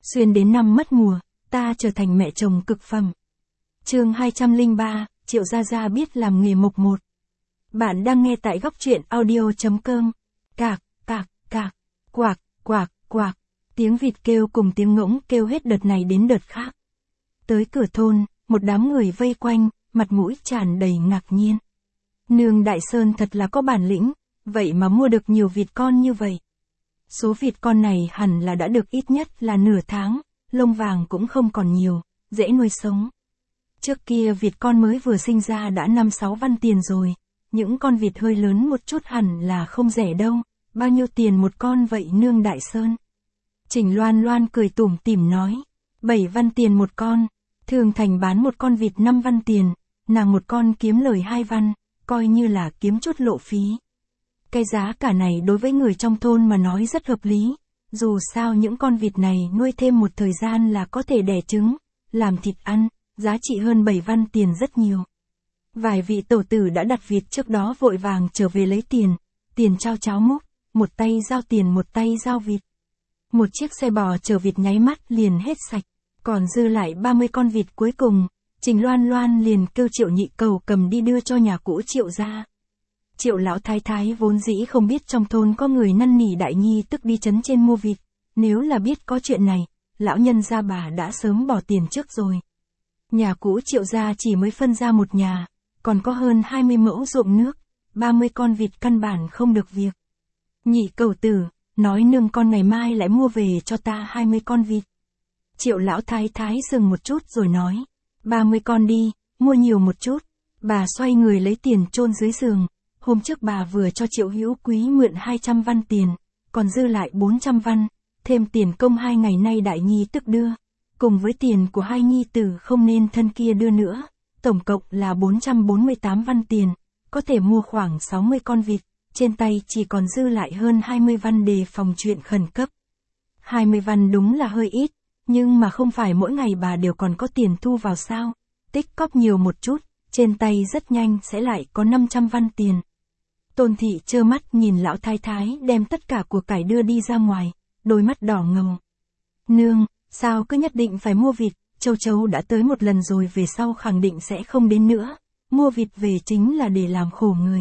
Xuyên đến năm mất mùa, ta trở thành mẹ chồng cực phẩm. Chương 203, Triệu Gia Gia biết làm nghề mộc một. Bạn đang nghe tại góc truyện audio.com. Cạc, cạc, cạc, quạc, quạc, quạc. Tiếng vịt kêu cùng tiếng ngỗng kêu hết đợt này đến đợt khác. Tới cửa thôn, một đám người vây quanh, mặt mũi tràn đầy ngạc nhiên. Nương Đại Sơn thật là có bản lĩnh, vậy mà mua được nhiều vịt con như vậy. Số vịt con này hẳn là đã được ít nhất là nửa tháng, lông vàng cũng không còn nhiều, dễ nuôi sống. Trước kia vịt con mới vừa sinh ra đã 5-6 văn tiền rồi, những con vịt hơi lớn một chút hẳn là không rẻ đâu, bao nhiêu tiền một con vậy nương Đại Sơn? Trình Loan Loan cười tủm tỉm nói, 7 văn tiền một con, thường thành bán một con vịt 5 văn tiền, nàng một con kiếm lời 2 văn, coi như là kiếm chút lộ phí. Cái giá cả này đối với người trong thôn mà nói rất hợp lý, dù sao những con vịt này nuôi thêm một thời gian là có thể đẻ trứng, làm thịt ăn, giá trị hơn 7 văn tiền rất nhiều. Vài vị tổ tử đã đặt vịt trước đó vội vàng trở về lấy tiền trao cháo múc, một tay giao tiền một tay giao vịt. Một chiếc xe bò chở vịt nháy mắt liền hết sạch, còn dư lại 30 con vịt cuối cùng, Trình Loan Loan liền kêu Triệu Nhị Cầu cầm đi đưa cho nhà cũ Triệu gia. Triệu lão thái thái vốn dĩ không biết trong thôn có người năn nỉ đại nhi tức đi trấn trên mua vịt, nếu là biết có chuyện này, lão nhân gia bà đã sớm bỏ tiền trước rồi. Nhà cũ Triệu gia chỉ mới phân ra một nhà, còn có hơn 20 mẫu ruộng nước, 30 con vịt căn bản không được việc. Nhị Cầu tử, nói nương con ngày mai lại mua về cho ta 20 con vịt. Triệu lão thái thái dừng một chút rồi nói, 30 con đi, mua nhiều một chút. Bà xoay người lấy tiền chôn dưới giường. Hôm trước bà vừa cho Triệu Hữu Quý mượn 200 văn tiền, còn dư lại 400 văn, thêm tiền công 2 ngày nay đại nhi tức đưa, cùng với tiền của hai nhi tử không nên thân kia đưa nữa, tổng cộng là 448 văn tiền, có thể mua khoảng 60 con vịt, trên tay chỉ còn dư lại hơn 20 văn đề phòng chuyện khẩn cấp. 20 văn đúng là hơi ít, nhưng mà không phải mỗi ngày bà đều còn có tiền thu vào sao, tích cóp nhiều một chút, trên tay rất nhanh sẽ lại có 500 văn tiền. Tôn thị trơ mắt nhìn lão thái thái đem tất cả của cải đưa đi ra ngoài, đôi mắt đỏ ngầu. Nương, sao cứ nhất định phải mua vịt, Châu Châu đã tới một lần rồi về sau khẳng định sẽ không đến nữa, mua vịt về chính là để làm khổ người.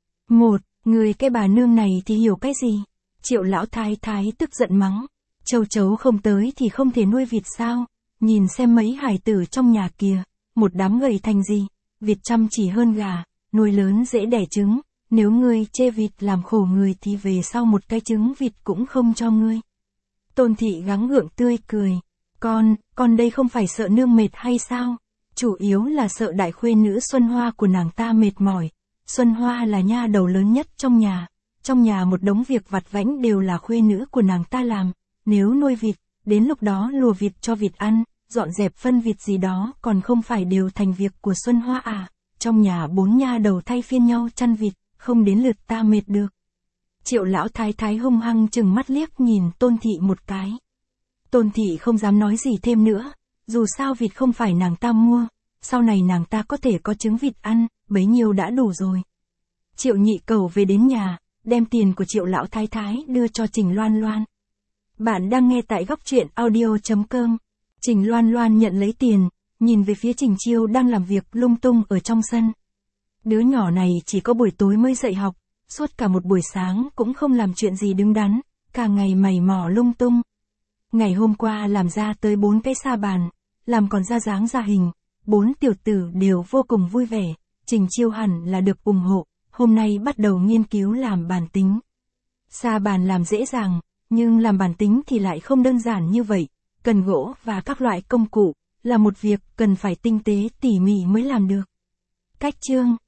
Người cái bà nương này thì hiểu cái gì? Triệu lão thái thái tức giận mắng, Châu Châu không tới thì không thể nuôi vịt sao, nhìn xem mấy hải tử trong nhà kìa, một đám gầy thành gì, vịt chăm chỉ hơn gà, nuôi lớn dễ đẻ trứng. Nếu ngươi chê vịt làm khổ người thì về sau một cái trứng vịt cũng không cho ngươi. Tôn thị gắng gượng tươi cười. Con đây không phải sợ nương mệt hay sao? Chủ yếu là sợ đại khuê nữ Xuân Hoa của nàng ta mệt mỏi. Xuân Hoa là nha đầu lớn nhất trong nhà. Trong nhà một đống việc vặt vãnh đều là khuê nữ của nàng ta làm. Nếu nuôi vịt, đến lúc đó lùa vịt cho vịt ăn, dọn dẹp phân vịt gì đó còn không phải đều thành việc của Xuân Hoa à? Trong nhà 4 nha đầu thay phiên nhau chăn vịt. Không đến lượt ta mệt được. Triệu lão thái thái hung hăng chừng mắt liếc nhìn Tôn thị một cái. Tôn thị không dám nói gì thêm nữa, dù sao vịt không phải nàng ta mua, sau này nàng ta có thể có trứng vịt ăn, bấy nhiêu đã đủ rồi. Triệu Nhị Cầu về đến nhà, đem tiền của Triệu lão thái thái đưa cho Trình Loan Loan. Bạn đang nghe tại góc truyện audio.com. Trình Loan Loan nhận lấy tiền, nhìn về phía Trình Chiêu đang làm việc lung tung ở trong sân. Đứa nhỏ này chỉ có buổi tối mới dậy học, suốt cả một buổi sáng cũng không làm chuyện gì đứng đắn, cả ngày mày mò lung tung. Ngày hôm qua làm ra tới 4 cái sa bàn, làm còn ra dáng ra hình, 4 tiểu tử đều vô cùng vui vẻ, Trình Chiêu hẳn là được ủng hộ, hôm nay bắt đầu nghiên cứu làm bàn tính. Sa bàn làm dễ dàng, nhưng làm bàn tính thì lại không đơn giản như vậy, cần gỗ và các loại công cụ, là một việc cần phải tinh tế tỉ mỉ mới làm được. Cách chương